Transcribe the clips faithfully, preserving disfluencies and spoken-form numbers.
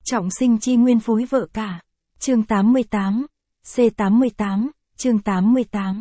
Trọng sinh chi nguyên phối vợ cả. Chương tám mươi tám. C tám mươi tám, chương tám mươi tám.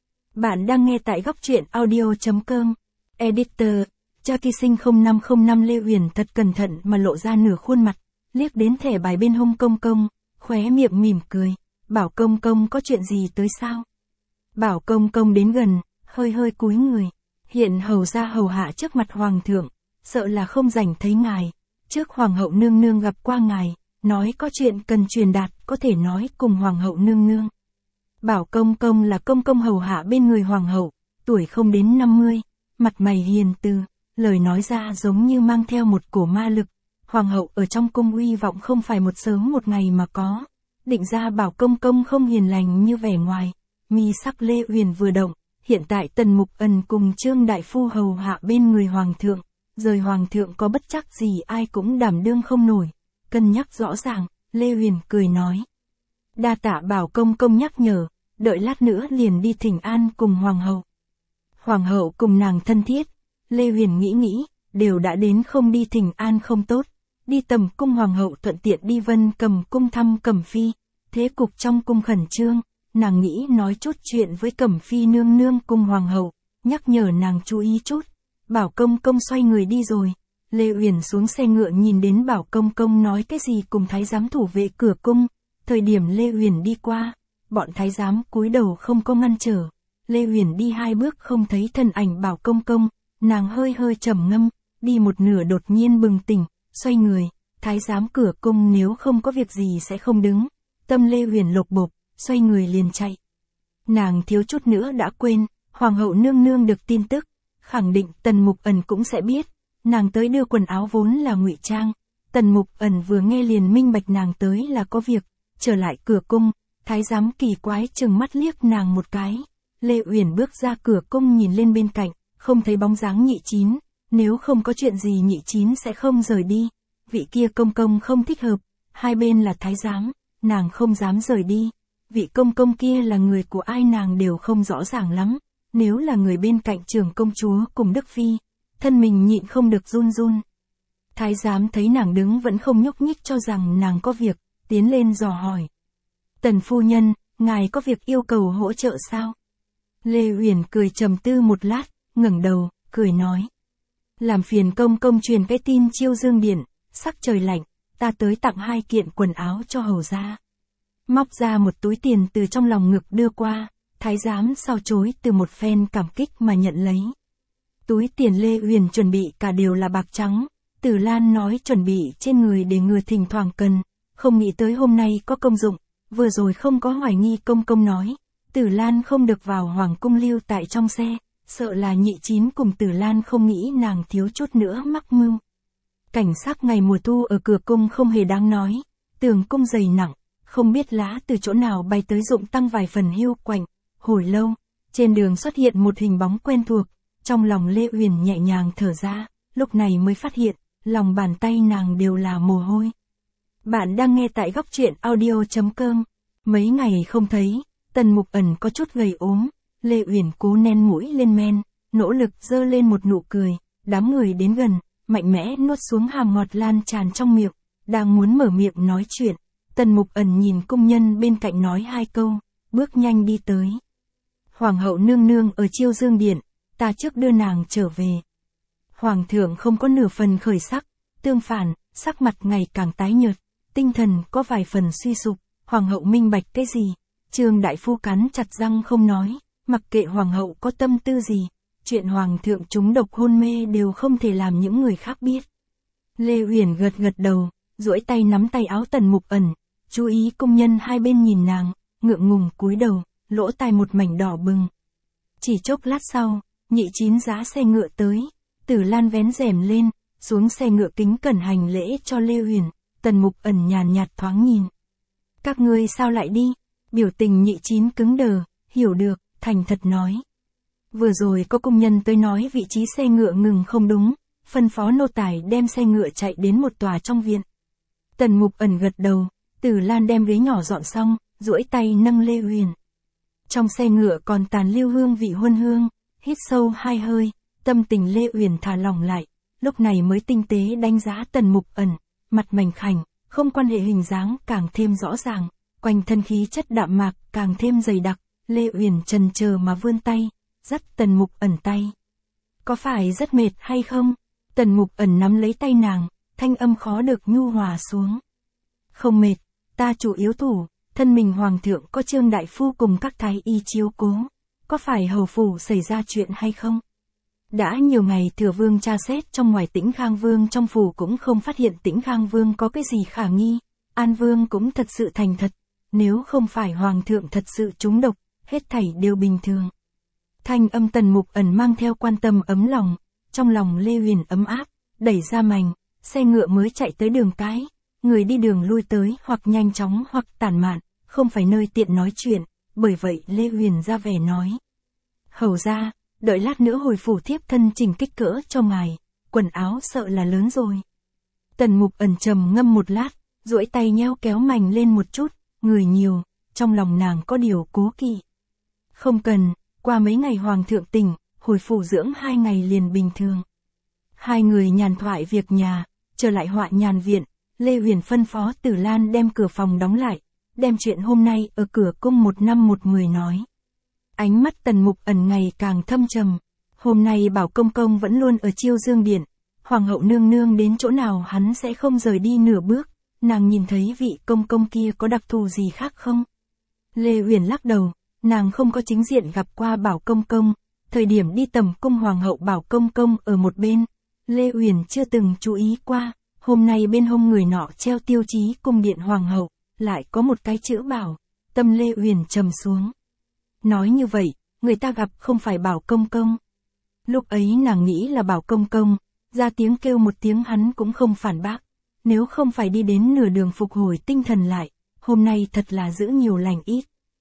Bạn đang nghe tại góc truyện audio.com. Editor, cho kỳ sinh không năm không năm Lê Uyển thật cẩn thận mà lộ ra nửa khuôn mặt, liếc đến thẻ bài bên hông công công, khóe miệng mỉm cười, bảo công công có chuyện gì tới sao? Bảo công công đến gần, hơi hơi cúi người, hiện hầu ra hầu hạ trước mặt hoàng thượng, sợ là không rảnh thấy ngài, trước hoàng hậu nương nương gặp qua ngài, nói có chuyện cần truyền đạt, có thể nói cùng hoàng hậu nương nương. Bảo công công là công công hầu hạ bên người hoàng hậu, tuổi không đến năm mươi, mặt mày hiền từ, lời nói ra giống như mang theo một cổ ma lực. Hoàng hậu ở trong cung uy vọng không phải một sớm một ngày mà có. Định ra bảo công công không hiền lành như vẻ ngoài. Mi sắc Lê Uyển vừa động, hiện tại Tần Mục Ẩn cùng Trương đại phu hầu hạ bên người hoàng thượng, rời hoàng thượng có bất chắc gì ai cũng đảm đương không nổi. Cân nhắc rõ ràng, Lê Uyển cười nói: đa tạ bảo công công nhắc nhở, đợi lát nữa liền đi thỉnh an cùng hoàng hậu. Hoàng hậu cùng nàng thân thiết, Lê Uyển nghĩ nghĩ, đều đã đến không đi thỉnh an không tốt, đi tầm cung hoàng hậu thuận tiện đi Vân Cầm cung thăm Cẩm Phi, thế cục trong cung khẩn trương, nàng nghĩ nói chút chuyện với Cẩm Phi nương nương cùng hoàng hậu, nhắc nhở nàng chú ý chút. Bảo công công xoay người đi rồi, Lê Uyển xuống xe ngựa nhìn đến bảo công công nói cái gì cùng thái giám thủ vệ cửa cung, thời điểm Lê Uyển đi qua, bọn thái giám cúi đầu không có ngăn trở, Lê Uyển đi hai bước không thấy thân ảnh bảo công công, nàng hơi hơi trầm ngâm, đi một nửa đột nhiên bừng tỉnh, xoay người, thái giám cửa cung nếu không có việc gì sẽ không đứng, tâm Lê Uyển lột bột, xoay người liền chạy. Nàng thiếu chút nữa đã quên, hoàng hậu nương nương được tin tức, khẳng định Tần Mục Ẩn cũng sẽ biết, nàng tới đưa quần áo vốn là ngụy trang, Tần Mục Ẩn vừa nghe liền minh bạch nàng tới là có việc, trở lại cửa cung, thái giám kỳ quái chừng mắt liếc nàng một cái, Lê Uyển bước ra cửa cung nhìn lên bên cạnh, không thấy bóng dáng Nhị Chín, nếu không có chuyện gì Nhị Chín sẽ không rời đi, vị kia công công không thích hợp, hai bên là thái giám, nàng không dám rời đi, vị công công kia là người của ai nàng đều không rõ ràng lắm, nếu là người bên cạnh trưởng công chúa cùng Đức Phi, thân mình nhịn không được run run. Thái giám thấy nàng đứng vẫn không nhúc nhích cho rằng nàng có việc, tiến lên dò hỏi. Tần phu nhân, ngài có việc yêu cầu hỗ trợ sao? Lê Uyển cười trầm tư một lát, ngẩng đầu, cười nói. Làm phiền công công truyền cái tin chiêu dương điện, sắc trời lạnh, ta tới tặng hai kiện quần áo cho hầu gia. Móc ra một túi tiền từ trong lòng ngực đưa qua, thái giám sau chối từ một phen cảm kích mà nhận lấy. Túi tiền Lê Uyển chuẩn bị cả đều là bạc trắng, Tử Lan nói chuẩn bị trên người để ngừa thỉnh thoảng cần, không nghĩ tới hôm nay có công dụng, vừa rồi không có hoài nghi công công nói, Tử Lan không được vào hoàng cung lưu tại trong xe, sợ là Nhị Chín cùng Tử Lan không nghĩ nàng thiếu chút nữa mắc mưu. Cảnh sắc ngày mùa thu ở cửa cung không hề đáng nói, tường cung dày nặng, không biết lá từ chỗ nào bay tới rụng tăng vài phần hiu quạnh, hồi lâu, trên đường xuất hiện một hình bóng quen thuộc, trong lòng Lê Uyển nhẹ nhàng thở ra, lúc này mới phát hiện, lòng bàn tay nàng đều là mồ hôi. Bạn đang nghe tại góc truyện audio.com, mấy ngày không thấy, Tần Mục Ẩn có chút gầy ốm, Lê Uyển cố nén mũi lên men, nỗ lực giơ lên một nụ cười, đám người đến gần, mạnh mẽ nuốt xuống hàm ngọt lan tràn trong miệng, đang muốn mở miệng nói chuyện, Tần Mục Ẩn nhìn cung nhân bên cạnh nói hai câu, bước nhanh đi tới. Hoàng hậu nương nương ở chiêu dương điện, ta trước đưa nàng trở về. Hoàng thượng không có nửa phần khởi sắc, tương phản, sắc mặt ngày càng tái nhợt, tinh thần có vài phần suy sụp, hoàng hậu minh bạch cái gì, Trương đại phu cắn chặt răng không nói, mặc kệ hoàng hậu có tâm tư gì, chuyện hoàng thượng trúng độc hôn mê đều không thể làm những người khác biết. Lê Uyển gật gật đầu, duỗi tay nắm tay áo Tần Mục Ẩn, chú ý công nhân hai bên nhìn nàng, ngượng ngùng cúi đầu, lỗ tai một mảnh đỏ bừng. Chỉ chốc lát sau, Nhị Chín giá xe ngựa tới, Tử Lan vén rèm lên, xuống xe ngựa kính cẩn hành lễ cho Lê Uyển, Tần Mục Ẩn nhàn nhạt thoáng nhìn. Các ngươi sao lại đi? Biểu tình Nhị Chín cứng đờ, hiểu được, thành thật nói. Vừa rồi có công nhân tới nói vị trí xe ngựa ngừng không đúng, phân phó nô tài đem xe ngựa chạy đến một tòa trong viện. Tần Mục Ẩn gật đầu, Tử Lan đem ghế nhỏ dọn xong, duỗi tay nâng Lê Uyển. Trong xe ngựa còn tàn lưu hương vị huân hương, hít sâu hai hơi, tâm tình Lê Uyển thả lỏng lại, lúc này mới tinh tế đánh giá Tần Mục Ẩn, mặt mảnh khảnh, không quan hệ hình dáng càng thêm rõ ràng, quanh thân khí chất đạm mạc càng thêm dày đặc, Lê Uyển chần chờ mà vươn tay, dắt Tần Mục Ẩn tay. Có phải rất mệt hay không? Tần Mục Ẩn nắm lấy tay nàng, thanh âm khó được nhu hòa xuống. Không mệt, ta chủ yếu thủ, thân mình hoàng thượng có Trương đại phu cùng các thái y chiếu cố, có phải hầu phủ xảy ra chuyện hay không? Đã nhiều ngày Thừa Vương tra xét trong ngoài Tĩnh Khang Vương trong phủ cũng không phát hiện Tĩnh Khang Vương có cái gì khả nghi, An Vương cũng thật sự thành thật, nếu không phải hoàng thượng thật sự trúng độc, hết thảy đều bình thường. Thanh âm Tần Mục Ẩn mang theo quan tâm ấm lòng, trong lòng Lê Uyển ấm áp, đẩy ra mành, xe ngựa mới chạy tới đường cái, người đi đường lui tới hoặc nhanh chóng hoặc tản mạn, không phải nơi tiện nói chuyện, bởi vậy Lê Uyển ra vẻ nói. Hầu ra, đợi lát nữa hồi phủ thiếp thân chỉnh kích cỡ cho ngài, quần áo sợ là lớn rồi. Tần Mục Ẩn trầm ngâm một lát, duỗi tay nheo kéo mành lên một chút, người nhiều, trong lòng nàng có điều cố kỵ. Không cần, qua mấy ngày hoàng thượng tỉnh, hồi phủ dưỡng hai ngày liền bình thường. Hai người nhàn thoại việc nhà, trở lại Họa Nhàn viện, Lê Uyển phân phó Tử Lan đem cửa phòng đóng lại, đem chuyện hôm nay ở cửa cung một năm một mười nói. Ánh mắt Tần Mục Ẩn ngày càng thâm trầm, hôm nay bảo công công vẫn luôn ở Chiêu Dương điện, hoàng hậu nương nương đến chỗ nào hắn sẽ không rời đi nửa bước, nàng nhìn thấy vị công công kia có đặc thù gì khác không? Lê Uyển lắc đầu, nàng không có chính diện gặp qua bảo công công, thời điểm đi tầm cung hoàng hậu bảo công công ở một bên, Lê Uyển chưa từng chú ý qua, hôm nay bên hông người nọ treo tiêu chí cung điện hoàng hậu, lại có một cái chữ bảo, tâm Lê Uyển trầm xuống. Nói như vậy, người ta gặp không phải bảo công công. Lúc ấy nàng nghĩ là bảo công công, ra tiếng kêu một tiếng hắn cũng không phản bác, nếu không phải đi đến nửa đường phục hồi tinh thần lại, hôm nay thật là giữ nhiều lành ít.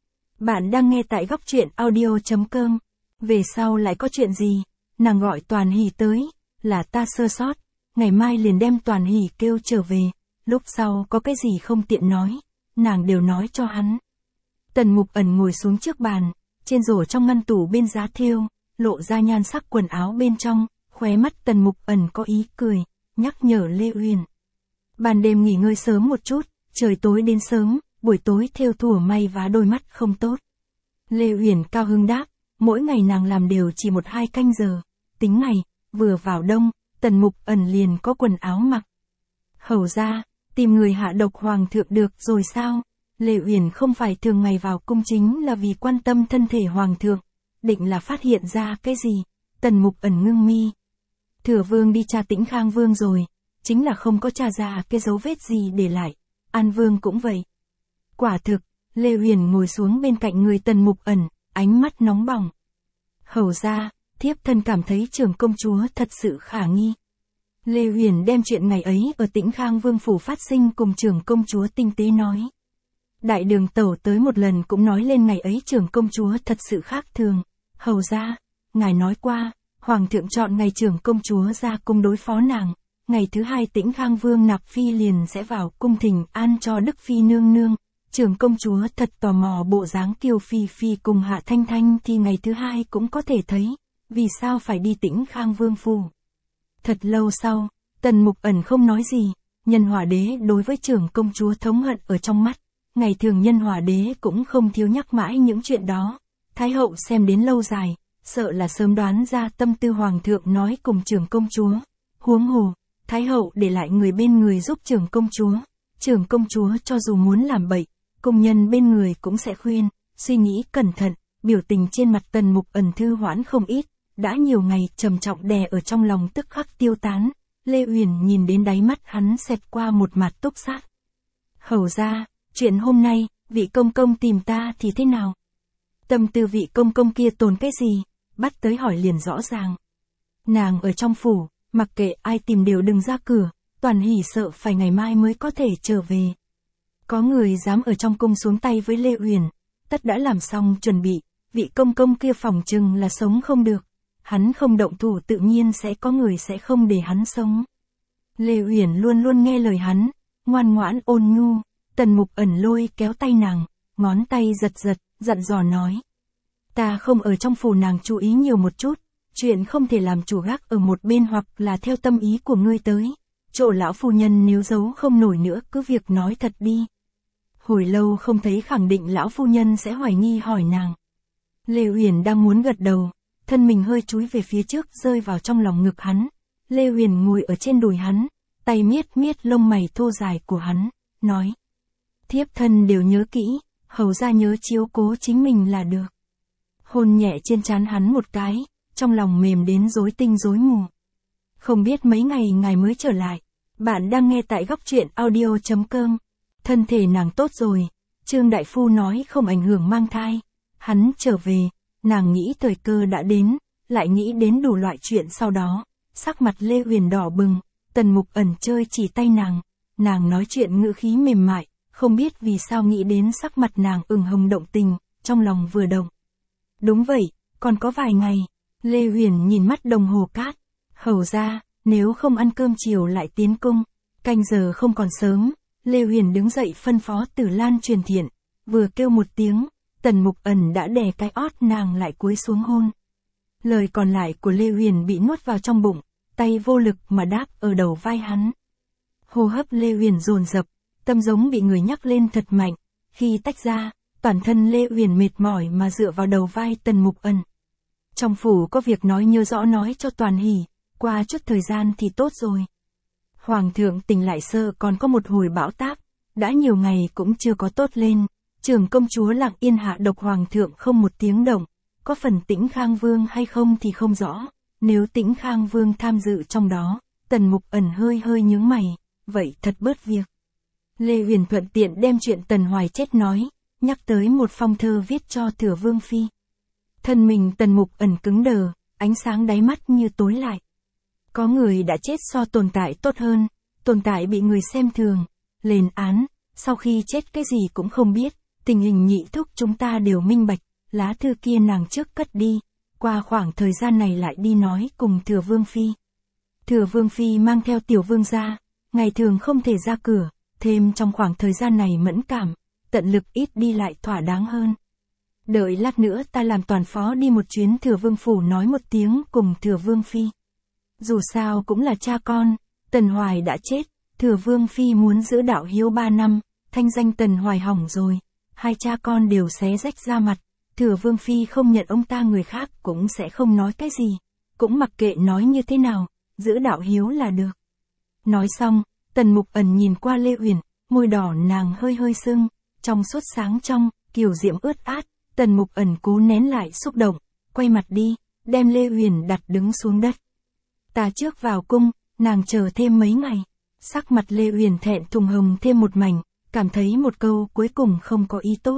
Bạn đang nghe tại góc truyện audio chấm com, về sau lại có chuyện gì, nàng gọi Toàn Hỷ tới, là ta sơ sót, ngày mai liền đem Toàn Hỷ kêu trở về, lúc sau có cái gì không tiện nói, nàng đều nói cho hắn. Tần Mục Ẩn ngồi xuống trước bàn, trên rổ trong ngăn tủ bên giá thêu, lộ ra nhan sắc quần áo bên trong, khóe mắt Tần Mục Ẩn có ý cười, nhắc nhở Lê Uyển. Ban đêm nghỉ ngơi sớm một chút, trời tối đến sớm, buổi tối thêu thủa may vá đôi mắt không tốt. Lê Uyển cao hứng đáp, mỗi ngày nàng làm đều chỉ một hai canh giờ, tính ngày, vừa vào đông, Tần Mục Ẩn liền có quần áo mặc. Hầu ra, tìm người hạ độc hoàng thượng được rồi sao? Lê Uyển không phải thường ngày vào cung chính là vì quan tâm thân thể hoàng thượng, định là phát hiện ra cái gì? Tần Mục Ẩn ngưng mi. Thừa Vương đi tra Tĩnh Khang Vương rồi, chính là không có tra ra cái dấu vết gì để lại, An Vương cũng vậy. Quả thực, Lê Uyển ngồi xuống bên cạnh người Tần Mục Ẩn, ánh mắt nóng bỏng. Hầu ra, thiếp thân cảm thấy trưởng công chúa thật sự khả nghi. Lê Uyển đem chuyện ngày ấy ở Tĩnh Khang Vương phủ phát sinh cùng trưởng công chúa tinh tế nói. Đại đường tẩu tới một lần cũng nói lên ngày ấy trưởng công chúa thật sự khác thường. Hầu ra, ngài nói qua, hoàng thượng chọn ngày trưởng công chúa ra cung đối phó nàng, ngày thứ hai Tĩnh Khang Vương nạp phi liền sẽ vào cung thỉnh an cho Đức Phi nương nương. Trưởng công chúa thật tò mò bộ dáng Kiều Phi Phi cùng Hạ Thanh Thanh thì ngày thứ hai cũng có thể thấy, vì sao phải đi Tĩnh Khang Vương phủ. Thật lâu sau, Tần Mục Ẩn không nói gì, Nhân Hỏa Đế đối với trưởng công chúa thống hận ở trong mắt, ngày thường Nhân Hỏa Đế cũng không thiếu nhắc mãi những chuyện đó, Thái hậu xem đến lâu dài, sợ là sớm đoán ra tâm tư hoàng thượng nói cùng trưởng công chúa, huống hồ, Thái hậu để lại người bên người giúp trưởng công chúa, trưởng công chúa cho dù muốn làm bậy, công nhân bên người cũng sẽ khuyên, suy nghĩ cẩn thận, biểu tình trên mặt Tần Mục Ẩn thư hoãn không ít, đã nhiều ngày trầm trọng đè ở trong lòng tức khắc tiêu tán, Lê Uyển nhìn đến đáy mắt hắn xẹt qua một mặt túc sát. Hầu ra, chuyện hôm nay, vị công công tìm ta thì thế nào? Tâm tư vị công công kia tồn cái gì, bắt tới hỏi liền rõ ràng. Nàng ở trong phủ, mặc kệ ai tìm đều đừng ra cửa, Toàn Hỷ sợ phải ngày mai mới có thể trở về. Có người dám ở trong cung xuống tay với Lê Uyển, tất đã làm xong chuẩn bị, vị công công kia phòng chừng là sống không được, hắn không động thủ tự nhiên sẽ có người sẽ không để hắn sống. Lê Uyển luôn luôn nghe lời hắn, ngoan ngoãn ôn nhu, Tần Mục Ẩn lôi kéo tay nàng, ngón tay giật giật, dặn dò nói. Ta không ở trong phủ nàng chú ý nhiều một chút, chuyện không thể làm chủ gác ở một bên hoặc là theo tâm ý của ngươi tới, Chỗ lão phu nhân nếu giấu không nổi nữa cứ việc nói thật đi. Hồi lâu không thấy khẳng định lão phu nhân sẽ hoài nghi hỏi nàng. Lê Uyển đang muốn gật đầu, thân mình hơi chúi về phía trước rơi vào trong lòng ngực hắn. Lê Uyển ngồi ở trên đùi hắn, tay miết miết lông mày thô dài của hắn, nói. Thiếp thân đều nhớ kỹ, hầu ra nhớ chiếu cố chính mình là được. Hôn nhẹ trên trán hắn một cái, trong lòng mềm đến rối tinh rối mù. Không biết mấy ngày ngài mới trở lại. Bạn đang nghe tại góc truyện audio chấm com. Thân thể nàng tốt rồi, Trương Đại Phu nói không ảnh hưởng mang thai. Hắn trở về, nàng nghĩ thời cơ đã đến, lại nghĩ đến đủ loại chuyện sau đó. Sắc mặt Lê Uyển đỏ bừng, Tần Mục Ẩn chơi chỉ tay nàng. Nàng nói chuyện ngữ khí mềm mại, không biết vì sao nghĩ đến sắc mặt nàng ửng hồng động tình, trong lòng vừa động. Đúng vậy, còn có vài ngày. Lê Uyển nhìn mắt đồng hồ cát. Hầu ra, nếu không ăn cơm chiều lại tiến cung. Canh giờ không còn sớm, Lê Uyển đứng dậy phân phó Tử Lan truyền thiện. Vừa kêu một tiếng, Tần Mục Ẩn đã đè cái ót nàng lại cúi xuống hôn. Lời còn lại của Lê Uyển bị nuốt vào trong bụng, tay vô lực mà đáp ở đầu vai hắn. Hô hấp Lê Uyển dồn dập, tâm giống bị người nhắc lên thật mạnh. Khi tách ra, toàn thân Lê Uyển mệt mỏi mà dựa vào đầu vai Tần Mục Ẩn. Trong phủ có việc nói nhớ rõ nói cho Toàn Hỷ, qua chút thời gian thì tốt rồi. Hoàng thượng tỉnh lại sơ còn có một hồi bão táp, đã nhiều ngày cũng chưa có tốt lên. Trưởng công chúa lặng yên hạ độc hoàng thượng không một tiếng động, có phần Tĩnh Khang Vương hay không thì không rõ. Nếu Tĩnh Khang Vương tham dự trong đó, Tần Mục Ẩn hơi hơi nhướng mày, vậy thật bớt việc. Lê Uyển thuận tiện đem chuyện Tần Hoài chết nói, nhắc tới một phong thơ viết cho Thừa Vương Phi. Thân mình Tần Mục Ẩn cứng đờ, ánh sáng đáy mắt như tối lại. Có người đã chết so tồn tại tốt hơn, tồn tại bị người xem thường, lên án, sau khi chết cái gì cũng không biết, tình hình nhị thúc chúng ta đều minh bạch, lá thư kia nàng trước cất đi, qua khoảng thời gian này lại đi nói cùng Thừa Vương Phi. Thừa Vương Phi mang theo tiểu vương ra, ngày thường không thể ra cửa, thêm trong khoảng thời gian này mẫn cảm, tận lực ít đi lại thỏa đáng hơn. Đợi lát nữa ta làm toàn phó đi một chuyến Thừa Vương Phủ nói một tiếng cùng Thừa Vương Phi. Dù sao cũng là cha con, Tần Hoài đã chết, Thừa Vương Phi muốn giữ đạo hiếu ba năm, thanh danh Tần Hoài hỏng rồi, hai cha con đều xé rách ra mặt, Thừa Vương Phi không nhận ông ta người khác cũng sẽ không nói cái gì, cũng mặc kệ nói như thế nào, giữ đạo hiếu là được. Nói xong, Tần Mục Ẩn nhìn qua Lê Uyển, môi đỏ nàng hơi hơi sưng, trong suốt sáng trong, kiều diễm ướt át, Tần Mục Ẩn cố nén lại xúc động, quay mặt đi, đem Lê Uyển đặt đứng xuống đất. Ta trước vào cung, nàng chờ thêm mấy ngày. Sắc mặt Lê Uyển thẹn thùng hồng thêm một mảnh, cảm thấy một câu cuối cùng không có ý tốt.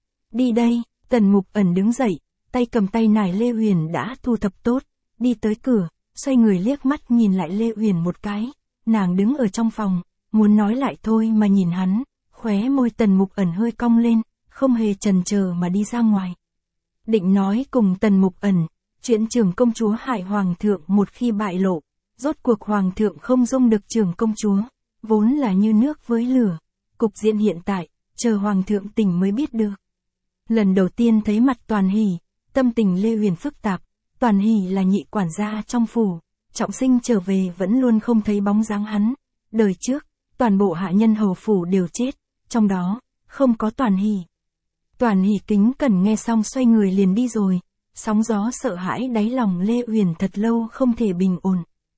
Đi đây, Tần Mục Ẩn đứng dậy, tay cầm tay nải Lê Uyển đã thu thập tốt, đi tới cửa, xoay người liếc mắt nhìn lại Lê Uyển một cái, nàng đứng ở trong phòng, muốn nói lại thôi mà nhìn hắn, khóe môi Tần Mục Ẩn hơi cong lên, không hề chần chờ mà đi ra ngoài. Định nói cùng Tần Mục Ẩn, chuyện trưởng công chúa hại hoàng thượng một khi bại lộ, rốt cuộc hoàng thượng không dung được trưởng công chúa, vốn là như nước với lửa, cục diện hiện tại, chờ hoàng thượng tỉnh mới biết được. Lần đầu tiên thấy mặt Toàn Hỷ, tâm tình Lê Uyển phức tạp, Toàn Hỷ là nhị quản gia trong phủ, trọng sinh trở về vẫn luôn không thấy bóng dáng hắn, đời trước, toàn bộ hạ nhân hầu phủ đều chết, trong đó, không có Toàn Hỷ. Toàn Hỷ kính cẩn nghe xong xoay người liền đi rồi, sóng gió sợ hãi đáy lòng Lê Uyển thật lâu không thể bình ổn.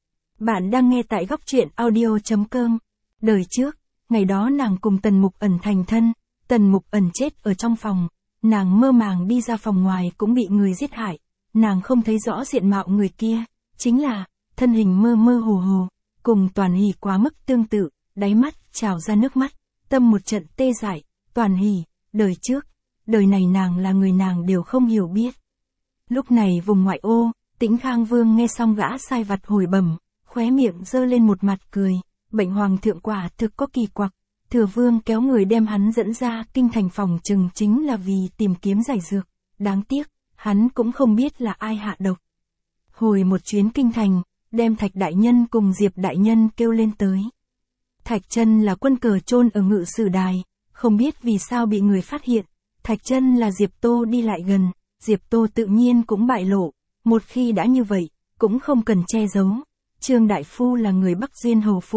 Bạn đang nghe tại góc truyện audio chấm com. Đời trước, ngày đó nàng cùng Tần Mục Ẩn thành thân, Tần Mục Ẩn chết ở trong phòng, nàng mơ màng đi ra phòng ngoài cũng bị người giết hại, nàng không thấy rõ diện mạo người kia, chính là, thân hình mơ mơ hồ hồ, cùng Toàn Hỷ quá mức tương tự, đáy mắt trào ra nước mắt, tâm một trận tê dại, Toàn Hỷ, đời trước, đời này nàng là người nàng đều không hiểu biết. Lúc này vùng ngoại ô, Tĩnh Khang Vương nghe xong gã sai vặt hồi bẩm, khóe miệng giơ lên một mặt cười, bệnh hoàng thượng quả thực có kỳ quặc, Thừa Vương kéo người đem hắn dẫn ra kinh thành phòng chừng chính là vì tìm kiếm giải dược, đáng tiếc, hắn cũng không biết là ai hạ độc. Hồi một chuyến kinh thành, đem Thạch đại nhân cùng Diệp đại nhân kêu lên tới. Thạch Chân là quân cờ chôn ở ngự sử đài, không biết vì sao bị người phát hiện, Thạch Chân là Diệp Tô đi lại gần, Diệp Tô tự nhiên cũng bại lộ, một khi đã như vậy, cũng không cần che giấu. Trương Đại Phu là người Bắc Duyên hầu phủ,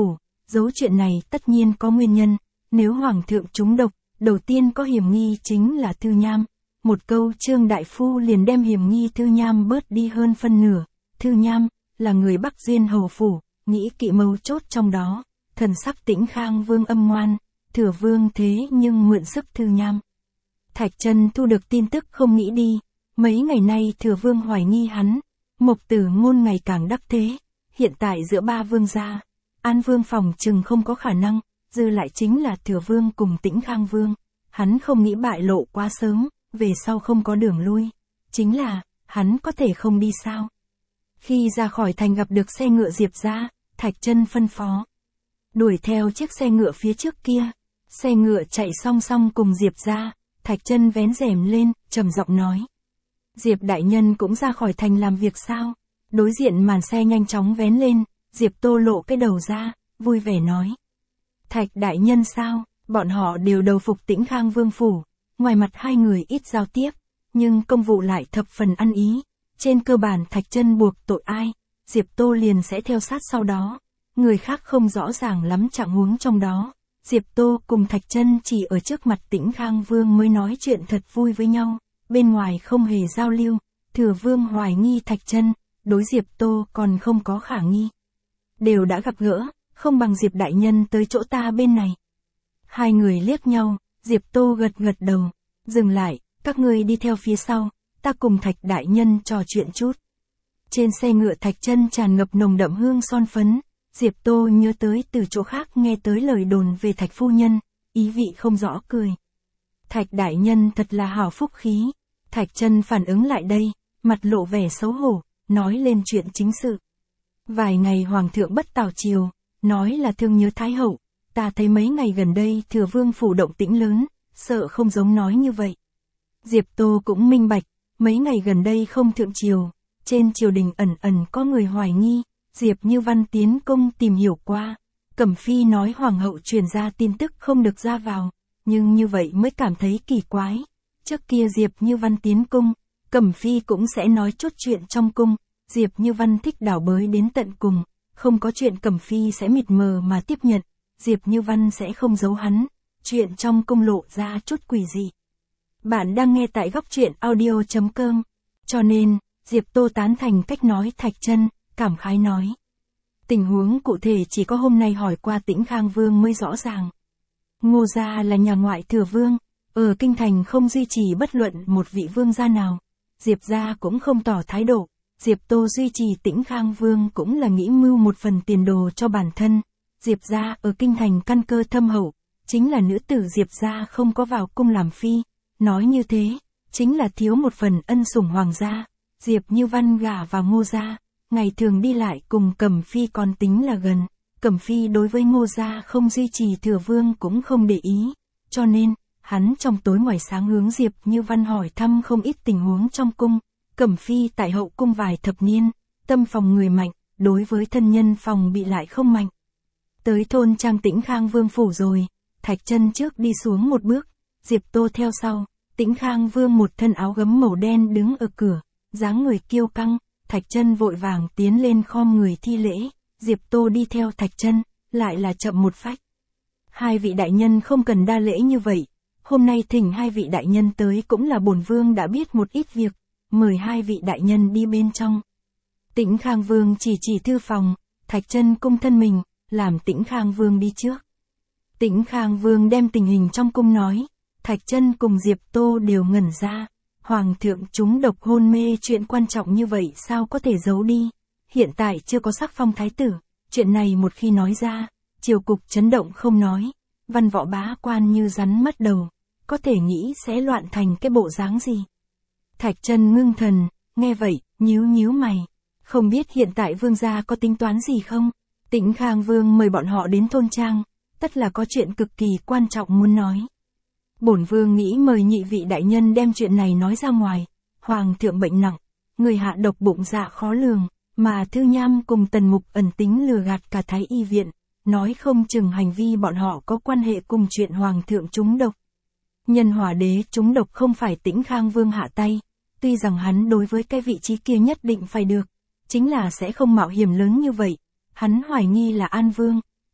giấu chuyện này tất nhiên có nguyên nhân, nếu hoàng thượng trúng độc, đầu tiên có hiểm nghi chính là Thư Nham. Một câu Trương Đại Phu liền đem hiểm nghi Thư Nham bớt đi hơn phân nửa. Thư Nham là người Bắc Duyên hầu phủ, nghĩ kỵ mấu chốt trong đó, thần sắc Tĩnh Khang Vương âm ngoan, Thừa Vương thế nhưng mượn sức Thư Nham. Thạch Chân thu được tin tức không nghĩ đi, mấy ngày nay Thừa Vương hoài nghi hắn, Mộc Tử Ngôn ngày càng đắc thế, hiện tại giữa ba vương gia, An Vương phòng chừng không có khả năng, dư lại chính là Thừa Vương cùng Tĩnh Khang Vương, hắn không nghĩ bại lộ quá sớm, về sau không có đường lui, chính là, hắn có thể không đi sao. Khi ra khỏi thành gặp được xe ngựa Diệp gia, Thạch Chân phân phó, đuổi theo chiếc xe ngựa phía trước kia, xe ngựa chạy song song cùng Diệp gia, Thạch Chân vén rèm lên, trầm giọng nói. Diệp đại nhân cũng ra khỏi thành làm việc sao? Đối diện màn xe nhanh chóng vén lên, Diệp Tô lộ cái đầu ra, vui vẻ nói. Thạch đại nhân sao? Bọn họ đều đầu phục Tĩnh Khang Vương phủ, ngoài mặt hai người ít giao tiếp, nhưng công vụ lại thập phần ăn ý. Trên cơ bản Thạch Chân buộc tội ai, Diệp Tô liền sẽ theo sát sau đó. Người khác không rõ ràng lắm trạng huống trong đó. Diệp Tô cùng Thạch Chân chỉ ở trước mặt Tĩnh Khang Vương mới nói chuyện thật vui với nhau, bên ngoài không hề giao lưu. Thừa Vương hoài nghi Thạch Chân, đối Diệp Tô còn không có khả nghi. Đều đã gặp gỡ, không bằng Diệp đại nhân tới chỗ ta bên này. Hai người liếc nhau, Diệp Tô gật gật đầu, dừng lại, các ngươi đi theo phía sau, ta cùng Thạch đại nhân trò chuyện chút. Trên xe ngựa Thạch Chân tràn ngập nồng đậm hương son phấn, Diệp Tô nhớ tới từ chỗ khác nghe tới lời đồn về Thạch phu nhân, ý vị không rõ cười. Thạch đại nhân thật là hảo phúc khí. Thạch Chân phản ứng lại đây, mặt lộ vẻ xấu hổ, nói lên chuyện chính sự. Vài ngày hoàng thượng bất tảo triều, nói là thương nhớ Thái hậu, ta thấy mấy ngày gần đây Thừa Vương phủ động tĩnh lớn, sợ không giống nói như vậy. Diệp Tô cũng minh bạch, mấy ngày gần đây không thượng triều, trên triều đình ẩn ẩn có người hoài nghi. Diệp Như Văn tiến cung tìm hiểu qua, Cẩm Phi nói hoàng hậu truyền ra tin tức không được ra vào, nhưng như vậy mới cảm thấy kỳ quái. Trước kia Diệp Như Văn tiến cung, Cẩm Phi cũng sẽ nói chút chuyện trong cung, Diệp Như Văn thích đảo bới đến tận cùng, không có chuyện Cẩm Phi sẽ mịt mờ mà tiếp nhận, Diệp Như Văn sẽ không giấu hắn, chuyện trong cung lộ ra chút quỷ dị. Bạn đang nghe tại góc truyện audio chấm com, cho nên, Diệp Tô tán thành cách nói Thạch Chân, cảm khái nói. Tình huống cụ thể chỉ có hôm nay hỏi qua Tĩnh Khang Vương mới rõ ràng. Ngô gia là nhà ngoại Thừa Vương, ở kinh thành không duy trì bất luận một vị vương gia nào. Diệp gia cũng không tỏ thái độ, Diệp Tô duy trì Tĩnh Khang Vương cũng là nghĩ mưu một phần tiền đồ cho bản thân. Diệp gia ở kinh thành căn cơ thâm hậu, chính là nữ tử Diệp gia không có vào cung làm phi, nói như thế, chính là thiếu một phần ân sủng hoàng gia. Diệp Như Văn gả vào Ngô gia, ngày thường đi lại cùng Cẩm Phi còn tính là gần, Cẩm Phi đối với Ngô gia không duy trì Thừa Vương cũng không để ý, cho nên, hắn trong tối ngoài sáng hướng Diệp Như Văn hỏi thăm không ít tình huống trong cung. Cẩm Phi tại hậu cung vài thập niên, tâm phòng người mạnh, đối với thân nhân phòng bị lại không mạnh. Tới thôn trang Tĩnh Khang Vương phủ rồi, Thạch Chân trước đi xuống một bước, Diệp Tô theo sau, Tĩnh Khang Vương một thân áo gấm màu đen đứng ở cửa, dáng người kiêu căng, Thạch Chân vội vàng tiến lên khom người thi lễ, Diệp Tô đi theo Thạch Chân, lại là chậm một phách. Hai vị đại nhân không cần đa lễ như vậy, hôm nay thỉnh hai vị đại nhân tới cũng là bổn vương đã biết một ít việc, mời hai vị đại nhân đi bên trong. Tĩnh Khang Vương chỉ chỉ thư phòng, Thạch Chân cung thân mình, làm Tĩnh Khang Vương đi trước. Tĩnh Khang Vương đem tình hình trong cung nói, Thạch Chân cùng Diệp Tô đều ngẩn ra. Hoàng thượng trúng độc hôn mê chuyện quan trọng như vậy sao có thể giấu đi, hiện tại chưa có sắc phong thái tử, chuyện này một khi nói ra, triều cục chấn động không nói, văn võ bá quan như rắn mất đầu, có thể nghĩ sẽ loạn thành cái bộ dáng gì. Thạch Chân ngưng thần, nghe vậy, nhíu nhíu mày, không biết hiện tại vương gia có tính toán gì không? Tĩnh Khang Vương mời bọn họ đến thôn trang, tất là có chuyện cực kỳ quan trọng muốn nói. Bổn vương nghĩ mời nhị vị đại nhân đem chuyện này nói ra ngoài, hoàng thượng bệnh nặng, người hạ độc bụng dạ khó lường, mà Thư Nham cùng Tần Mục ẩn tính lừa gạt cả Thái y viện, nói không chừng hành vi bọn họ có quan hệ cùng chuyện hoàng thượng trúng độc. Nhân Hỏa Đế trúng độc không phải Tĩnh Khang Vương hạ tay, tuy rằng hắn đối với cái vị trí kia nhất định phải được, chính là sẽ không mạo hiểm lớn như vậy, hắn hoài nghi là An Vương,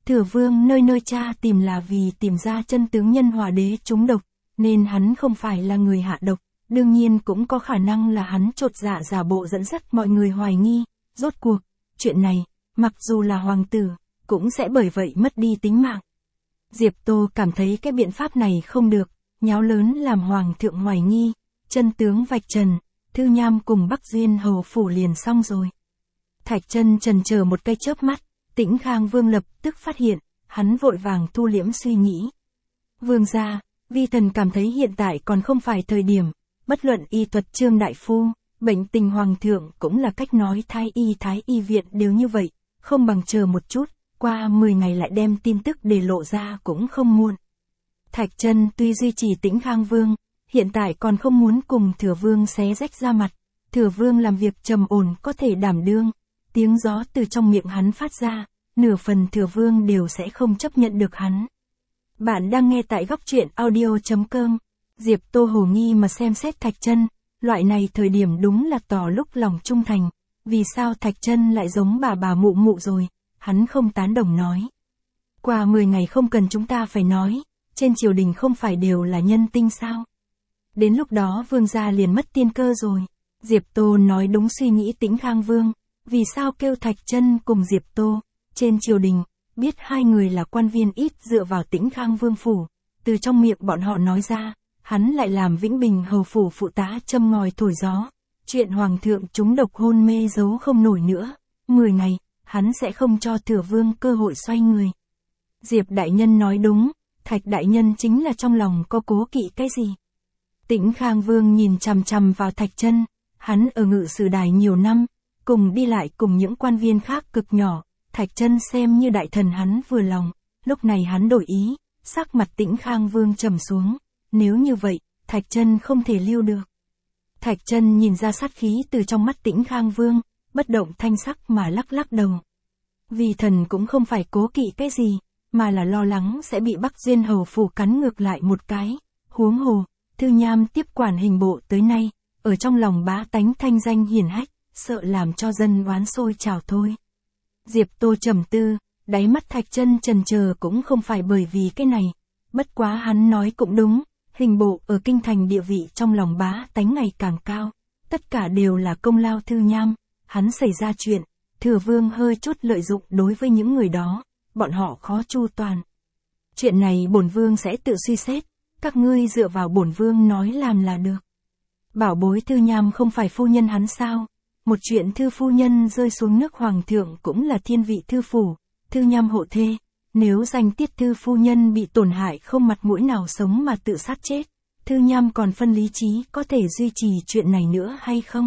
Thừa vương nơi nơi tra tìm là vì tìm ra chân tướng nhân Hòa đế trúng độc, nên hắn không phải là người hạ độc, đương nhiên cũng có khả năng là hắn chột dạ giả bộ dẫn dắt mọi người hoài nghi, rốt cuộc, chuyện này, mặc dù là hoàng tử, cũng sẽ bởi vậy mất đi tính mạng. Diệp Tô cảm thấy cái biện pháp này không được, nháo lớn làm hoàng thượng hoài nghi, chân tướng vạch trần, Thư Nham cùng Bắc Duyên hầu phủ liền xong rồi. Thạch Chân chần chờ một cái chớp mắt, Tĩnh Khang Vương lập tức phát hiện, hắn vội vàng thu liễm suy nghĩ. Vương gia, vi thần cảm thấy hiện tại còn không phải thời điểm, bất luận y thuật Trương đại phu, bệnh tình hoàng thượng cũng là cách nói thái y thái y viện đều như vậy, không bằng chờ một chút, qua mười ngày lại đem tin tức để lộ ra cũng không muộn. Thạch Chân tuy duy trì Tĩnh Khang Vương, hiện tại còn không muốn cùng Thừa Vương xé rách ra mặt, Thừa Vương làm việc trầm ổn có thể đảm đương, tiếng gió từ trong miệng hắn phát ra, nửa phần Thừa Vương đều sẽ không chấp nhận được hắn. Bạn đang nghe tại góc truyện audio chấm com. Diệp Tô hồ nghi mà xem xét Thạch Chân, loại này thời điểm đúng là tỏ lúc lòng trung thành, vì sao Thạch Chân lại giống bà bà mụ mụ rồi, hắn không tán đồng nói. Qua mười ngày không cần chúng ta phải nói, trên triều đình không phải đều là nhân tinh sao? Đến lúc đó vương gia liền mất tiên cơ rồi. Diệp Tô nói đúng suy nghĩ Tĩnh Khang Vương, vì sao kêu Thạch Chân cùng Diệp Tô, trên triều đình, biết hai người là quan viên ít dựa vào Tĩnh Khang Vương phủ, từ trong miệng bọn họ nói ra, hắn lại làm Vĩnh Bình hầu phủ phụ tá châm ngòi thổi gió, chuyện hoàng thượng trúng độc hôn mê giấu không nổi nữa, mười ngày, hắn sẽ không cho Thừa Vương cơ hội xoay người. Diệp đại nhân nói đúng, Thạch đại nhân chính là trong lòng có cố kỵ cái gì. Tĩnh Khang Vương nhìn chằm chằm vào Thạch Chân, hắn ở ngự sử đài nhiều năm, cùng đi lại cùng những quan viên khác cực nhỏ, Thạch Chân xem như đại thần hắn vừa lòng, lúc này hắn đổi ý, sắc mặt Tĩnh Khang Vương trầm xuống, nếu như vậy, Thạch Chân không thể lưu được. Thạch Chân nhìn ra sát khí từ trong mắt Tĩnh Khang Vương, bất động thanh sắc mà lắc lắc đầu. Vì thần cũng không phải cố kỵ cái gì, mà là lo lắng sẽ bị Bắc Duyên hầu phủ cắn ngược lại một cái, huống hồ, Thư Nham tiếp quản hình bộ tới nay, ở trong lòng bá tánh thanh danh hiển hách, sợ làm cho dân oán sôi trào thôi. Diệp Tô trầm tư, đáy mắt Thạch Chân chần chờ cũng không phải bởi vì cái này, bất quá hắn nói cũng đúng, hình bộ ở kinh thành địa vị trong lòng bá tánh ngày càng cao, tất cả đều là công lao Thư Nham, hắn xảy ra chuyện, Thừa Vương hơi chút lợi dụng đối với những người đó, bọn họ khó chu toàn. Chuyện này bổn vương sẽ tự suy xét, các ngươi dựa vào bổn vương nói làm là được. Bảo bối Thư Nham không phải phu nhân hắn sao? Một chuyện thư phu nhân rơi xuống nước hoàng thượng cũng là thiên vị thư phủ, Thư Nham hộ thê, nếu danh tiết thư phu nhân bị tổn hại không mặt mũi nào sống mà tự sát chết, Thư Nham còn phân lý trí có thể duy trì chuyện này nữa hay không?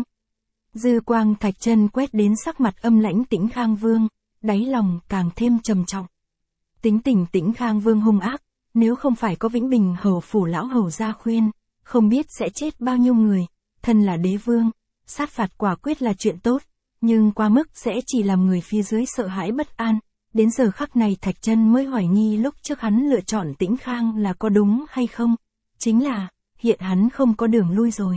Dư quang Thạch Chân quét đến sắc mặt âm lãnh Tĩnh Khang Vương, đáy lòng càng thêm trầm trọng. Tính tình Tĩnh Khang Vương hung ác, nếu không phải có Vĩnh Bình hầu phủ lão hầu gia khuyên, không biết sẽ chết bao nhiêu người, thân là đế vương, sát phạt quả quyết là chuyện tốt, nhưng quá mức sẽ chỉ làm người phía dưới sợ hãi bất an. Đến giờ khắc này Thạch Chân mới hoài nghi lúc trước hắn lựa chọn Tĩnh Khang là có đúng hay không, chính là, hiện hắn không có đường lui rồi.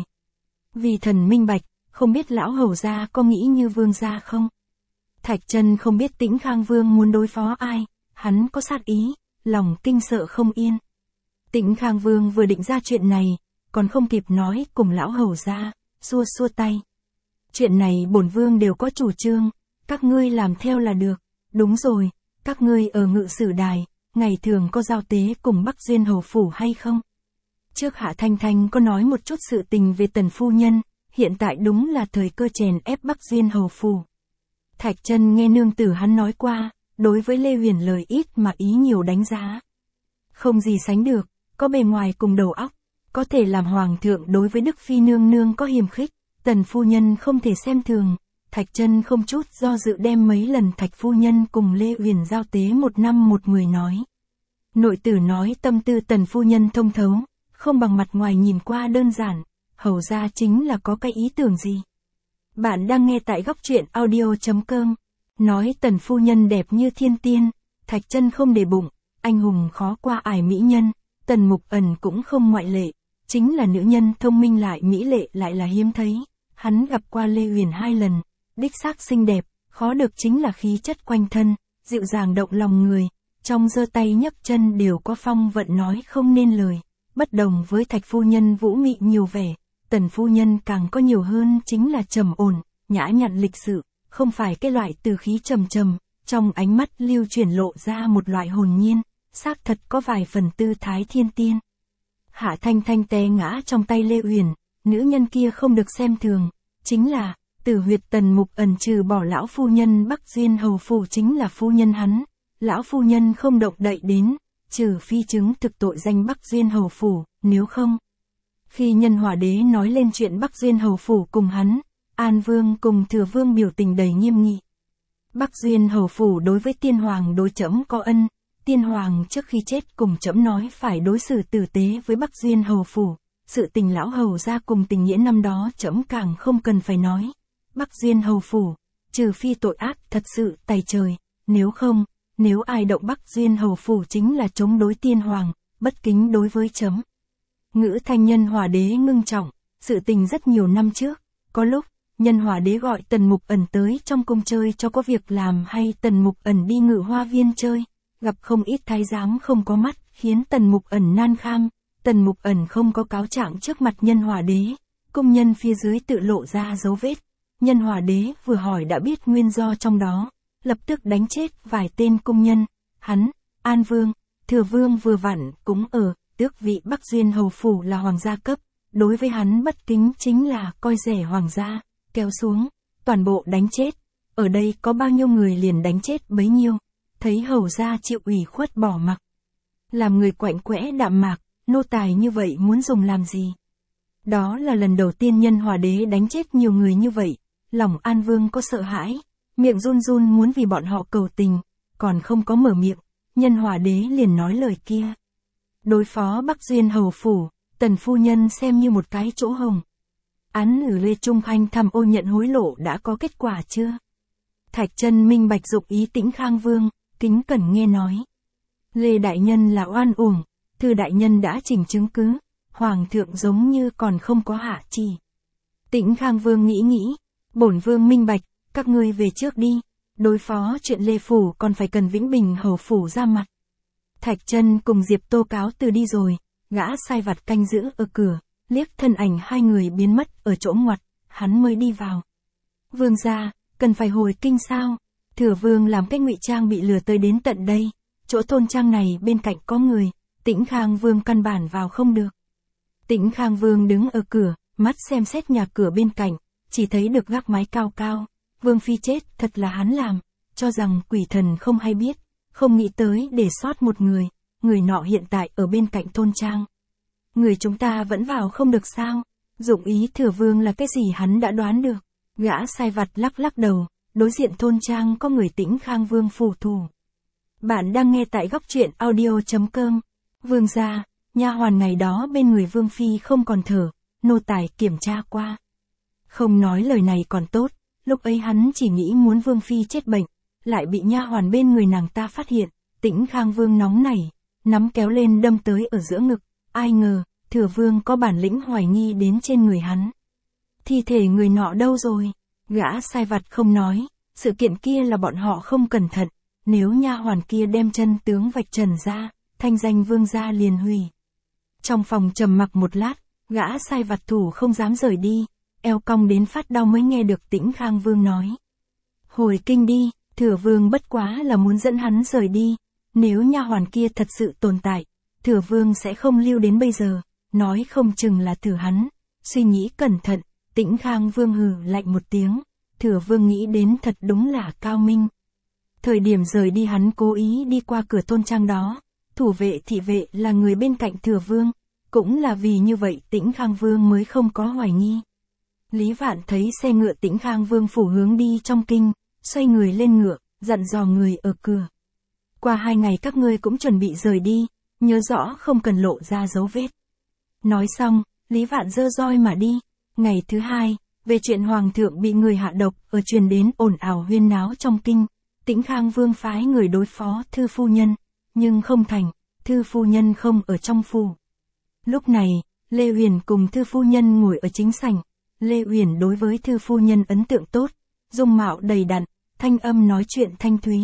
Vì thần minh bạch, không biết lão hầu gia có nghĩ như vương gia không? Thạch Chân không biết Tĩnh Khang Vương muốn đối phó ai, hắn có sát ý, lòng kinh sợ không yên. Tĩnh Khang Vương vừa định ra chuyện này, còn không kịp nói cùng lão hầu gia, xua xua tay. Chuyện này bổn vương đều có chủ trương, các ngươi làm theo là được. Đúng rồi, các ngươi ở ngự sử đài, ngày thường có giao tế cùng Bắc Duyên hầu phủ hay không? Trước Hạ Thanh Thanh có nói một chút sự tình về Tần phu nhân, hiện tại đúng là thời cơ chèn ép Bắc Duyên hầu phủ. Thạch Chân nghe nương tử hắn nói qua, đối với Lê Huyền lời ít mà ý nhiều đánh giá. Không gì sánh được, có bề ngoài cùng đầu óc, có thể làm hoàng thượng đối với Đức Phi nương nương có hiềm khích, Tần phu nhân không thể xem thường. Thạch Chân không chút do dự đem mấy lần Thạch phu nhân cùng Lê Huyền giao tế một năm một mười nói. Nội tử nói tâm tư Tần phu nhân thông thấu, không bằng mặt ngoài nhìn qua đơn giản, hầu ra chính là có cái ý tưởng gì. Bạn đang nghe tại góc truyện audio chấm com. Nói Tần phu nhân đẹp như thiên tiên, Thạch Chân không để bụng, anh hùng khó qua ải mỹ nhân, Tần Mục Ẩn cũng không ngoại lệ, chính là nữ nhân thông minh lại mỹ lệ lại là hiếm thấy. Hắn gặp qua Lê Huyền hai lần, đích xác xinh đẹp, khó được chính là khí chất quanh thân, dịu dàng động lòng người, trong giơ tay nhấc chân đều có phong vận nói không nên lời, bất đồng với Thạch phu nhân vũ mị nhiều vẻ, Tần phu nhân càng có nhiều hơn chính là trầm ổn, nhã nhặn lịch sự, không phải cái loại từ khí trầm trầm, trong ánh mắt lưu chuyển lộ ra một loại hồn nhiên, xác thật có vài phần tư thái thiên tiên. Hạ Thanh Thanh té ngã trong tay Lê Uyển, nữ nhân kia không được xem thường, chính là, Tử huyệt Tần Mục Ẩn trừ bỏ lão phu nhân Bắc Duyên hầu phủ chính là phu nhân hắn, lão phu nhân không động đậy đến, trừ phi chứng thực tội danh Bắc Duyên hầu phủ, nếu không. Khi Nhân Hỏa Đế nói lên chuyện Bắc Duyên hầu phủ cùng hắn, An Vương cùng Thừa Vương biểu tình đầy nghiêm nghị. Bắc Duyên hầu phủ đối với tiên hoàng đối trẫm có ân, tiên hoàng trước khi chết cùng trẫm nói phải đối xử tử tế với Bắc Duyên hầu phủ, sự tình lão hầu ra cùng tình nghĩa năm đó trẫm càng không cần phải nói. Bắc Duyên hầu phủ, trừ phi tội ác thật sự tày trời, nếu không, nếu ai động Bắc Duyên hầu phủ chính là chống đối tiên hoàng, bất kính đối với trẫm. Ngữ thanh Nhân Hỏa Đế ngưng trọng, sự tình rất nhiều năm trước, có lúc, Nhân Hỏa Đế gọi Tần Mục Ẩn tới trong cung chơi cho có việc làm hay Tần Mục Ẩn đi Ngự Hoa Viên chơi, gặp không ít thái giám không có mắt, khiến Tần Mục Ẩn nan kham, Tần Mục Ẩn không có cáo trạng trước mặt Nhân Hỏa Đế, cung nhân phía dưới tự lộ ra dấu vết. Nhân Hỏa Đế vừa hỏi đã biết nguyên do trong đó, lập tức đánh chết vài tên cung nhân, hắn, An Vương, Thừa Vương vừa vặn cũng ở, tước vị Bắc Duyên hầu phủ là hoàng gia cấp, đối với hắn bất kính chính là coi rẻ hoàng gia, kéo xuống, toàn bộ đánh chết, ở đây có bao nhiêu người liền đánh chết bấy nhiêu, thấy hầu gia chịu ủy khuất bỏ mặc. Làm người quạnh quẽ đạm mạc, nô tài như vậy muốn dùng làm gì? Đó là lần đầu tiên Nhân Hỏa Đế đánh chết nhiều người như vậy, lòng An Vương có sợ hãi, miệng run run muốn vì bọn họ cầu tình, còn không có mở miệng, Nhân Hỏa Đế liền nói lời kia. Đối phó Bắc Duyên hầu phủ, Tần phu nhân xem như một cái chỗ hồng. Án ở Lê Trung Khanh tham ô nhận hối lộ đã có kết quả chưa? Thạch Chân minh bạch dục ý Tĩnh Khang Vương, kính cẩn nghe nói. Lê đại nhân là oan uổng, Thư đại nhân đã chỉnh chứng cứ, hoàng thượng giống như còn không có hạ chỉ. Tĩnh Khang Vương nghĩ nghĩ, bổn vương minh bạch, các ngươi về trước đi, đối phó chuyện Lê phủ còn phải cần Vĩnh Bình hầu phủ ra mặt. Thạch Chân cùng Diệp Tô cáo từ đi rồi, gã sai vặt canh giữ ở cửa, liếc thân ảnh hai người biến mất ở chỗ ngoặt, hắn mới đi vào. Vương gia, cần phải hồi kinh sao? Thừa Vương làm cách ngụy trang bị lừa tới đến tận đây, chỗ thôn trang này bên cạnh có người, Tĩnh Khang Vương căn bản vào không được. Tĩnh Khang Vương đứng ở cửa, mắt xem xét nhà cửa bên cạnh, chỉ thấy được gác mái cao cao, Vương phi chết thật là hắn làm, cho rằng quỷ thần không hay biết, không nghĩ tới để sót một người, người nọ hiện tại ở bên cạnh thôn trang. Người chúng ta vẫn vào không được sao? Dụng ý Thừa Vương là cái gì hắn đã đoán được. Gã sai vặt lắc lắc đầu, đối diện thôn trang có người Tĩnh Khang Vương phủ thủ. Bạn đang nghe tại góc truyện audio chấm com. Vương gia, nha hoàn ngày đó bên người Vương phi không còn thở, nô tài kiểm tra qua. Không nói lời này còn tốt, lúc ấy hắn chỉ nghĩ muốn Vương phi chết bệnh, lại bị nha hoàn bên người nàng ta phát hiện, Tĩnh Khang Vương nóng nảy, nắm kéo lên đâm tới ở giữa ngực, ai ngờ, Thừa Vương có bản lĩnh hoài nghi đến trên người hắn. Thi thể người nọ đâu rồi? Gã sai vặt không nói, sự kiện kia là bọn họ không cẩn thận, nếu nha hoàn kia đem chân tướng vạch trần ra, thanh danh Vương gia liền hủy. Trong phòng trầm mặc một lát, gã sai vặt thủ không dám rời đi, eo cong đến phát đau mới nghe được Tĩnh Khang Vương nói. Hồi kinh đi, Thừa Vương bất quá là muốn dẫn hắn rời đi, nếu nha hoàn kia thật sự tồn tại, Thừa Vương sẽ không lưu đến bây giờ, nói không chừng là thử hắn. Suy nghĩ cẩn thận, Tĩnh Khang Vương hừ lạnh một tiếng, Thừa Vương nghĩ đến thật đúng là cao minh. Thời điểm rời đi hắn cố ý đi qua cửa thôn trang đó, thủ vệ thị vệ là người bên cạnh Thừa Vương, cũng là vì như vậy Tĩnh Khang Vương mới không có hoài nghi. Lý Vạn thấy xe ngựa Tĩnh Khang Vương phủ hướng đi trong kinh, xoay người lên ngựa, dặn dò người ở cửa. Qua hai ngày các ngươi cũng chuẩn bị rời đi, nhớ rõ không cần lộ ra dấu vết. Nói xong, Lý Vạn giơ roi mà đi. Ngày thứ hai, về chuyện hoàng thượng bị người hạ độc ở truyền đến ồn ào huyên náo trong kinh, Tĩnh Khang Vương phái người đối phó Thư phu nhân, nhưng không thành, Thư phu nhân không ở trong phủ. Lúc này, Lê Uyển cùng Thư phu nhân ngồi ở chính sảnh. Lê Uyển đối với Thư phu nhân ấn tượng tốt, dung mạo đầy đặn, thanh âm nói chuyện thanh thúy,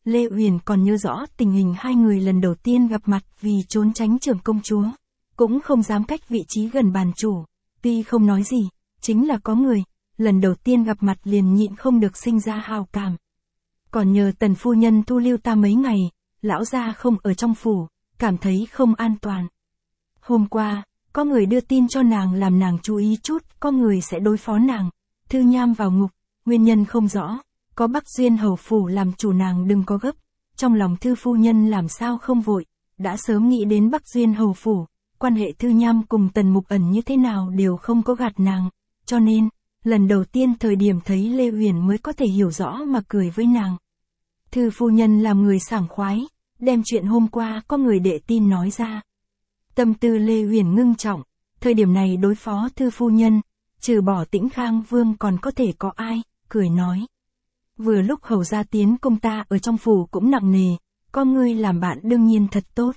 Lê Uyển còn nhớ rõ tình hình hai người lần đầu tiên gặp mặt vì trốn tránh trưởng công chúa. Cũng không dám cách vị trí gần bàn chủ. Tuy không nói gì, chính là có người, lần đầu tiên gặp mặt liền nhịn không được sinh ra hào cảm. Còn nhờ tần phu nhân thu lưu ta mấy ngày, lão gia không ở trong phủ, cảm thấy không an toàn. Hôm qua, có người đưa tin cho nàng làm nàng chú ý chút, có người sẽ đối phó nàng. Thư Nham vào ngục, nguyên nhân không rõ, có Bắc Duyên hầu phủ làm chủ nàng đừng có gấp. Trong lòng thư phu nhân làm sao không vội, đã sớm nghĩ đến Bắc Duyên hầu phủ, quan hệ Thư Nham cùng Tần Mục Ẩn như thế nào đều không có gạt nàng, cho nên, lần đầu tiên thời điểm thấy Lê Uyển mới có thể hiểu rõ mà cười với nàng. Thư phu nhân làm người sảng khoái, đem chuyện hôm qua có người đệ tin nói ra. Tâm tư Lê Uyển ngưng trọng, thời điểm này đối phó thư phu nhân, trừ bỏ Tĩnh Khang Vương còn có thể có ai, cười nói. Vừa lúc hầu gia tiến công ta ở trong phủ cũng nặng nề, có ngươi làm bạn đương nhiên thật tốt.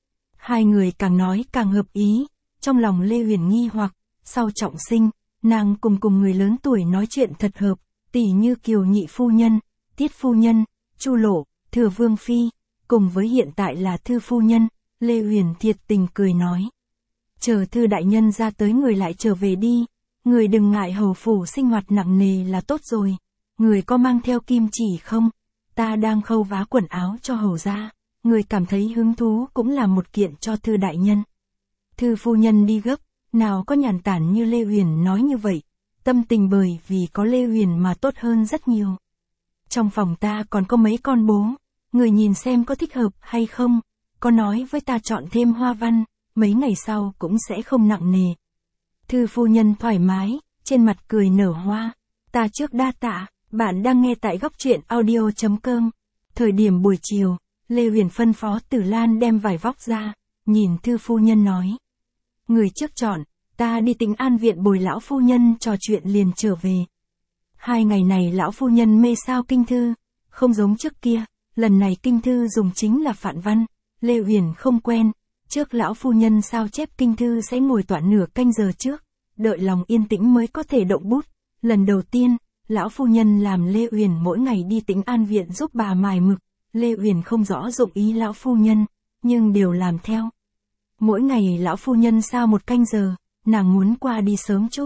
Hai người càng nói càng hợp ý, trong lòng Lê Uyển nghi hoặc, sau trọng sinh, nàng cùng cùng người lớn tuổi nói chuyện thật hợp, tỉ như Kiều nhị phu nhân, Tiết phu nhân, Chu Lộ, Thừa Vương phi, cùng với hiện tại là Thư phu nhân, Lê Uyển thiệt tình cười nói. Chờ Thư đại nhân ra tới người lại trở về đi, người đừng ngại hầu phủ sinh hoạt nặng nề là tốt rồi, người có mang theo kim chỉ không? Ta đang khâu vá quần áo cho hầu gia, người cảm thấy hứng thú cũng là một kiện cho Thư đại nhân. Thư phu nhân đi gấp, nào có nhàn tản như Lê Uyển nói như vậy, tâm tình bởi vì có Lê Uyển mà tốt hơn rất nhiều. Trong phòng ta còn có mấy con bố, người nhìn xem có thích hợp hay không, có nói với ta chọn thêm hoa văn, mấy ngày sau cũng sẽ không nặng nề. Thư phu nhân thoải mái, trên mặt cười nở hoa, ta trước đa tạ, bạn đang nghe tại góc truyện audio chấm com. Thời điểm buổi chiều, Lê Uyển phân phó Tử Lan đem vải vóc ra, nhìn thư phu nhân nói. Người trước chọn, ta đi Tĩnh An viện bồi lão phu nhân trò chuyện liền trở về. Hai ngày này lão phu nhân mê sao kinh thư, không giống trước kia, lần này kinh thư dùng chính là phạn văn, Lê Uyển không quen, trước lão phu nhân sao chép kinh thư sẽ ngồi tọa nửa canh giờ trước, đợi lòng yên tĩnh mới có thể động bút, lần đầu tiên, lão phu nhân làm Lê Uyển mỗi ngày đi Tĩnh An viện giúp bà mài mực, Lê Uyển không rõ dụng ý lão phu nhân, nhưng đều làm theo. Mỗi ngày lão phu nhân sao một canh giờ, nàng muốn qua đi sớm chút.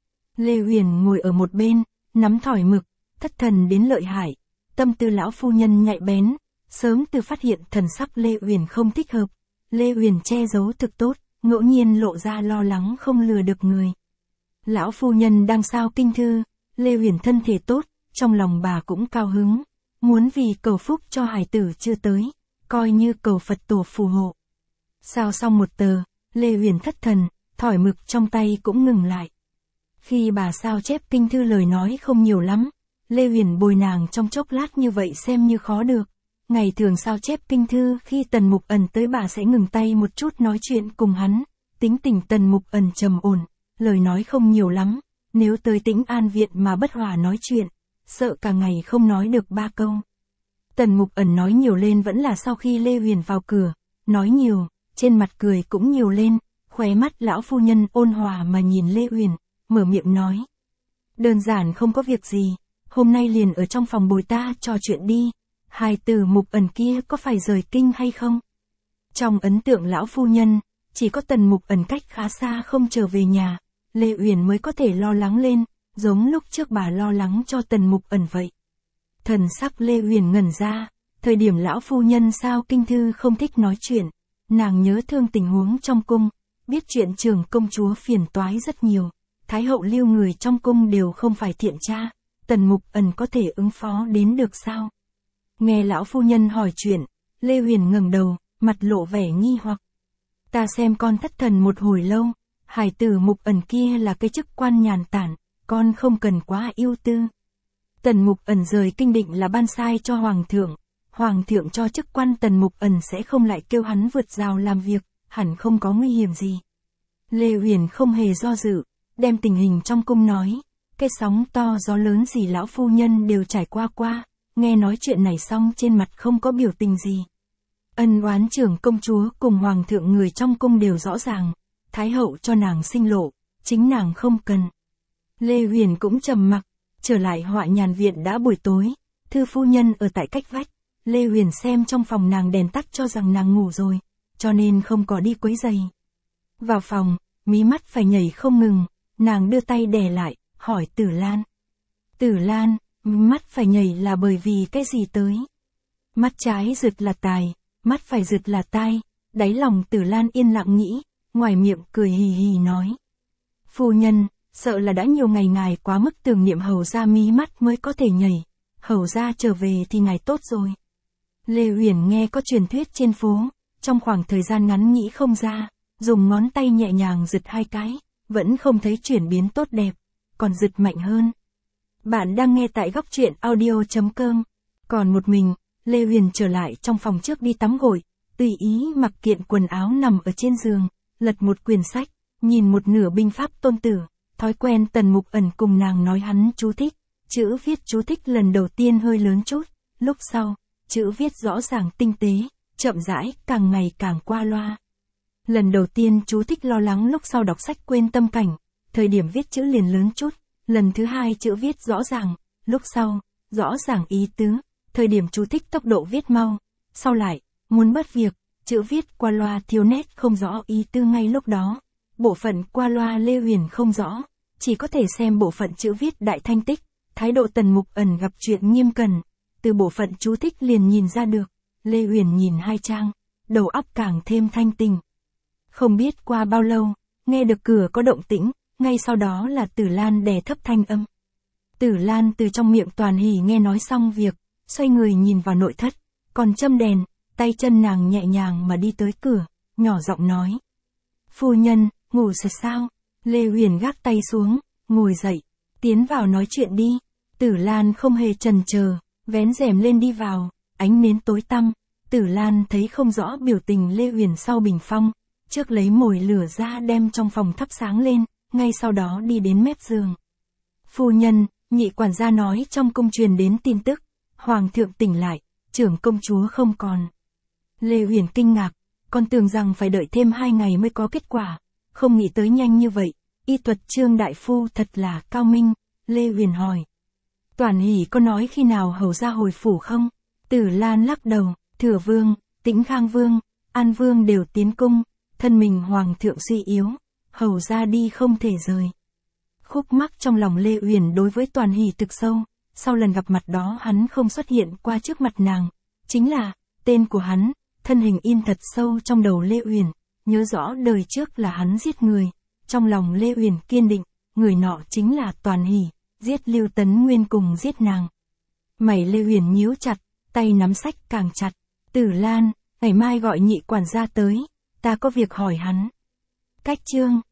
Lê Uyển ngồi ở một bên, nắm thỏi mực, thất thần đến lợi hại, tâm tư lão phu nhân nhạy bén, sớm từ phát hiện thần sắc Lê Uyển không thích hợp. Lê Uyển che giấu thực tốt, ngẫu nhiên lộ ra lo lắng không lừa được người. Lão phu nhân đang sao kinh thư, Lê Uyển thân thể tốt, trong lòng bà cũng cao hứng, muốn vì cầu phúc cho hài tử chưa tới, coi như cầu Phật tổ phù hộ. Sao xong một tờ, Lê Uyển thất thần, thỏi mực trong tay cũng ngừng lại. Khi bà sao chép kinh thư lời nói không nhiều lắm, Lê Uyển bồi nàng trong chốc lát như vậy xem như khó được. Ngày thường sao chép kinh thư khi Tần Mục Ẩn tới bà sẽ ngừng tay một chút nói chuyện cùng hắn, tính tình Tần Mục Ẩn trầm ổn, lời nói không nhiều lắm, nếu tới Tĩnh An viện mà bất hòa nói chuyện, sợ cả ngày không nói được ba câu. Tần Mục Ẩn nói nhiều lên vẫn là sau khi Lê Uyển vào cửa, nói nhiều, trên mặt cười cũng nhiều lên, khóe mắt lão phu nhân ôn hòa mà nhìn Lê Uyển, mở miệng nói. Đơn giản không có việc gì, hôm nay liền ở trong phòng bồi ta trò chuyện đi, hài tử Mục Ẩn kia có phải rời kinh hay không? Trong ấn tượng lão phu nhân, chỉ có Tần Mục Ẩn cách khá xa không trở về nhà, Lê Uyển mới có thể lo lắng lên, giống lúc trước bà lo lắng cho Tần Mục Ẩn vậy. Thần sắc Lê Uyển ngẩn ra, thời điểm lão phu nhân sao kinh thư không thích nói chuyện, nàng nhớ thương tình huống trong cung, biết chuyện trưởng công chúa phiền toái rất nhiều, thái hậu lưu người trong cung đều không phải thiện tra, Tần Mục Ẩn có thể ứng phó đến được sao? Nghe lão phu nhân hỏi chuyện, Lê Uyển ngẩng đầu, mặt lộ vẻ nghi hoặc. Ta xem con thất thần một hồi lâu, hài tử Mục Ẩn kia là cái chức quan nhàn tản, con không cần quá ưu tư. Tần Mục Ẩn rời kinh định là ban sai cho Hoàng thượng, Hoàng thượng cho chức quan Tần Mục Ẩn sẽ không lại kêu hắn vượt rào làm việc, hẳn không có nguy hiểm gì. Lê Uyển không hề do dự, đem tình hình trong cung nói, cái sóng to gió lớn gì lão phu nhân đều trải qua qua, nghe nói chuyện này xong trên mặt không có biểu tình gì. Ân oán trưởng công chúa cùng Hoàng thượng người trong cung đều rõ ràng, Thái hậu cho nàng sinh lộ, chính nàng không cần. Lê Uyển cũng trầm mặc, trở lại Họa Nhàn viện đã buổi tối, thư phu nhân ở tại cách vách, Lê Huyền xem trong phòng nàng đèn tắt cho rằng nàng ngủ rồi, cho nên không có đi quấy giày. Vào phòng, mí mắt phải nhảy không ngừng, nàng đưa tay đè lại, hỏi Tử Lan. Tử Lan, mắt phải nhảy là bởi vì cái gì tới? Mắt trái rực là tài, mắt phải rực là tai, đáy lòng Tử Lan yên lặng nghĩ, ngoài miệng cười hì hì nói. Phu nhân, sợ là đã nhiều ngày ngài quá mức tưởng niệm hầu gia mí mắt mới có thể nhảy, hầu gia trở về thì ngài tốt rồi. Lê Huyền nghe có truyền thuyết trên phố, trong khoảng thời gian ngắn nghĩ không ra, dùng ngón tay nhẹ nhàng giật hai cái, vẫn không thấy chuyển biến tốt đẹp, còn giật mạnh hơn. Bạn đang nghe tại góc truyện audio chấm com. Còn một mình, Lê Huyền trở lại trong phòng trước đi tắm gội, tùy ý mặc kiện quần áo nằm ở trên giường, lật một quyển sách, nhìn một nửa binh pháp Tôn Tử, thói quen Tần Mục Ẩn cùng nàng nói hắn chú thích, chữ viết chú thích lần đầu tiên hơi lớn chút, lúc sau, chữ viết rõ ràng tinh tế, chậm rãi, càng ngày càng qua loa. Lần đầu tiên chú thích lo lắng lúc sau đọc sách quên tâm cảnh, thời điểm viết chữ liền lớn chút, lần thứ hai chữ viết rõ ràng, lúc sau, rõ ràng ý tứ, thời điểm chú thích tốc độ viết mau, sau lại, muốn bất việc, chữ viết qua loa thiếu nét không rõ ý tứ ngay lúc đó. Bộ phận qua loa Lê Huyền không rõ, chỉ có thể xem bộ phận chữ viết đại thanh tích, thái độ Tần Mục Ẩn gặp chuyện nghiêm cẩn, từ bộ phận chú thích liền nhìn ra được, Lê Huyền nhìn hai trang, đầu óc càng thêm thanh tình. Không biết qua bao lâu, nghe được cửa có động tĩnh, ngay sau đó là Tử Lan đè thấp thanh âm. Tử Lan từ trong miệng Toàn Hỷ nghe nói xong việc, xoay người nhìn vào nội thất, còn châm đèn, tay chân nàng nhẹ nhàng mà đi tới cửa, nhỏ giọng nói. Phu nhân, ngủ rồi sao? Lê Huyền gác tay xuống, ngồi dậy, tiến vào nói chuyện đi. Tử Lan không hề chần chờ, vén rèm lên đi vào, ánh nến tối tăm, Tử Lan thấy không rõ biểu tình Lê Huyền sau bình phong, trước lấy mồi lửa ra đem trong phòng thắp sáng lên, ngay sau đó đi đến mép giường. Phu nhân, nhị quản gia nói trong cung truyền đến tin tức, hoàng thượng tỉnh lại, trưởng công chúa không còn. Lê Huyền kinh ngạc, còn tưởng rằng phải đợi thêm hai ngày mới có kết quả, không nghĩ tới nhanh như vậy, y thuật Trương đại phu thật là cao minh. Lê Huyền hỏi. Toàn Hỷ có nói khi nào hầu ra hồi phủ không? Tử Lan lắc đầu, Thừa Vương, Tĩnh Khang Vương, An Vương đều tiến cung, thân mình hoàng thượng suy yếu, hầu ra đi không thể rời. Khúc mắc trong lòng Lê Huyền đối với Toàn Hỷ thực sâu, sau lần gặp mặt đó hắn không xuất hiện qua trước mặt nàng, chính là, tên của hắn, thân hình in thật sâu trong đầu Lê Huyền, nhớ rõ đời trước là hắn giết người, trong lòng Lê Huyền kiên định, người nọ chính là Toàn Hỷ, giết Lưu Tấn Nguyên cùng giết nàng. Mày Lê Huyền nhíu chặt, tay nắm sách càng chặt. Tử Lan, ngày mai gọi nhị quản gia tới, ta có việc hỏi hắn. Cách chương